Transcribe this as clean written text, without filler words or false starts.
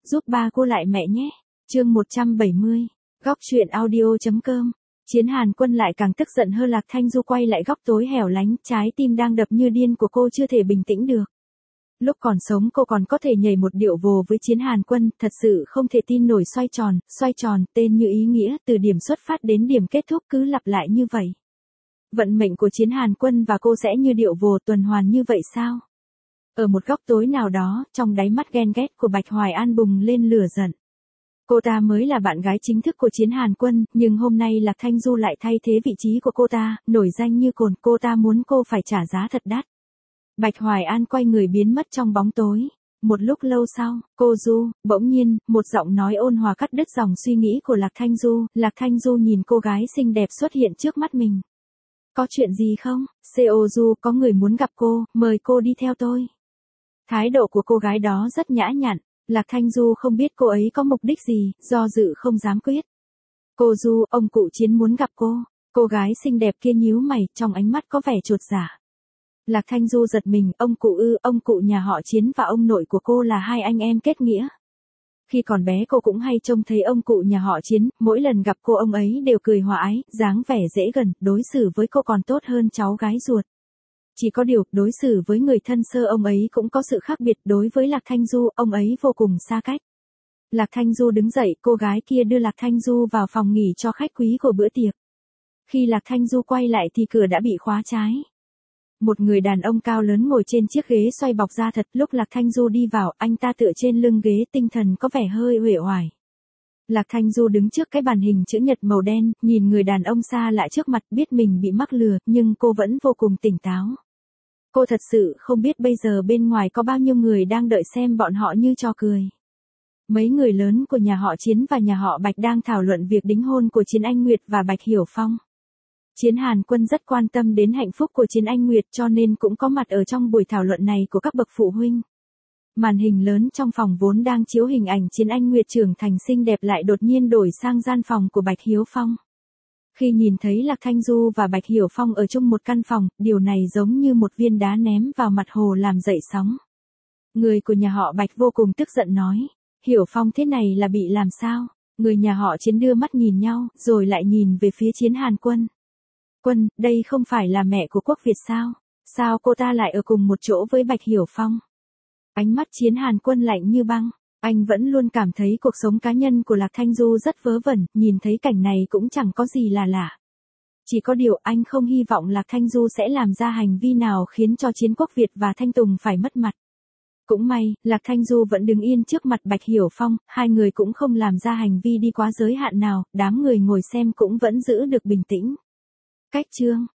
giúp ba cô lại mẹ nhé. Chương 170. Góc truyện audio.com. Chiến Hàn Quân lại càng tức giận hơn. Lạc Thanh Du quay lại góc tối hẻo lánh, trái tim đang đập như điên của cô chưa thể bình tĩnh được. Lúc còn sống cô còn có thể nhảy một điệu vồ với Chiến Hàn Quân, thật sự không thể tin nổi. Xoay tròn, tên như ý nghĩa, từ điểm xuất phát đến điểm kết thúc cứ lặp lại như vậy. Vận mệnh của Chiến Hàn Quân và cô sẽ như điệu vồ tuần hoàn như vậy sao? Ở một góc tối nào đó, trong đáy mắt ghen ghét của Bạch Hoài An bùng lên lửa giận. Cô ta mới là bạn gái chính thức của Chiến Hàn Quân, nhưng hôm nay Lạc Thanh Du lại thay thế vị trí của cô ta, nổi danh như cồn, cô ta muốn cô phải trả giá thật đắt. Bạch Hoài An quay người biến mất trong bóng tối. Một lúc lâu sau, cô Du, bỗng nhiên, một giọng nói ôn hòa cắt đứt dòng suy nghĩ của Lạc Thanh Du. Lạc Thanh Du nhìn cô gái xinh đẹp xuất hiện trước mắt mình. Có chuyện gì không? Co Du, có người muốn gặp cô, mời cô đi theo tôi. Thái độ của cô gái đó rất nhã nhặn. Lạc Thanh Du không biết cô ấy có mục đích gì, do dự không dám quyết. Cô Du, ông cụ Chiến muốn gặp cô. Cô gái xinh đẹp kia nhíu mày, trong ánh mắt có vẻ chột dạ. Lạc Thanh Du giật mình, ông cụ ông cụ nhà họ Chiến và ông nội của cô là hai anh em kết nghĩa. Khi còn bé cô cũng hay trông thấy ông cụ nhà họ Chiến, mỗi lần gặp cô ông ấy đều cười hòa ái, dáng vẻ dễ gần, đối xử với cô còn tốt hơn cháu gái ruột. Chỉ có điều, đối xử với người thân sơ ông ấy cũng có sự khác biệt. Đối với Lạc Thanh Du, ông ấy vô cùng xa cách. Lạc Thanh Du đứng dậy, cô gái kia đưa Lạc Thanh Du vào phòng nghỉ cho khách quý của bữa tiệc. Khi Lạc Thanh Du quay lại thì cửa đã bị khóa trái. Một người đàn ông cao lớn ngồi trên chiếc ghế xoay bọc da thật. Lúc Lạc Thanh Du đi vào, anh ta tựa trên lưng ghế, tinh thần có vẻ hơi uể oải. Lạc Thanh Du đứng trước cái màn hình chữ nhật màu đen, nhìn người đàn ông xa lạ trước mặt, biết mình bị mắc lừa, nhưng cô vẫn vô cùng tỉnh táo. Cô thật sự không biết bây giờ bên ngoài có bao nhiêu người đang đợi xem bọn họ như trò cười. Mấy người lớn của nhà họ Chiến và nhà họ Bạch đang thảo luận việc đính hôn của Chiến Anh Nguyệt và Bạch Hiểu Phong. Chiến Hàn Quân rất quan tâm đến hạnh phúc của Chiến Anh Nguyệt cho nên cũng có mặt ở trong buổi thảo luận này của các bậc phụ huynh. Màn hình lớn trong phòng vốn đang chiếu hình ảnh Chiến Anh Nguyệt trưởng thành xinh đẹp lại đột nhiên đổi sang gian phòng của Bạch Hiếu Phong. Khi nhìn thấy Lạc Thanh Du và Bạch Hiểu Phong ở chung một căn phòng, điều này giống như một viên đá ném vào mặt hồ làm dậy sóng. Người của nhà họ Bạch vô cùng tức giận nói, Hiểu Phong thế này là bị làm sao? Người nhà họ Chiến đưa mắt nhìn nhau, rồi lại nhìn về phía Chiến Hàn Quân. Quân, đây không phải là mẹ của Quốc Việt sao? Sao cô ta lại ở cùng một chỗ với Bạch Hiểu Phong? Ánh mắt Chiến Hàn Quân lạnh như băng. Anh vẫn luôn cảm thấy cuộc sống cá nhân của Lạc Thanh Du rất vớ vẩn, nhìn thấy cảnh này cũng chẳng có gì là lạ. Chỉ có điều anh không hy vọng Lạc Thanh Du sẽ làm ra hành vi nào khiến cho Chiến Quốc Việt và Thanh Tùng phải mất mặt. Cũng may, Lạc Thanh Du vẫn đứng yên trước mặt Bạch Hiểu Phong, hai người cũng không làm ra hành vi đi quá giới hạn nào, đám người ngồi xem cũng vẫn giữ được bình tĩnh. Cách chương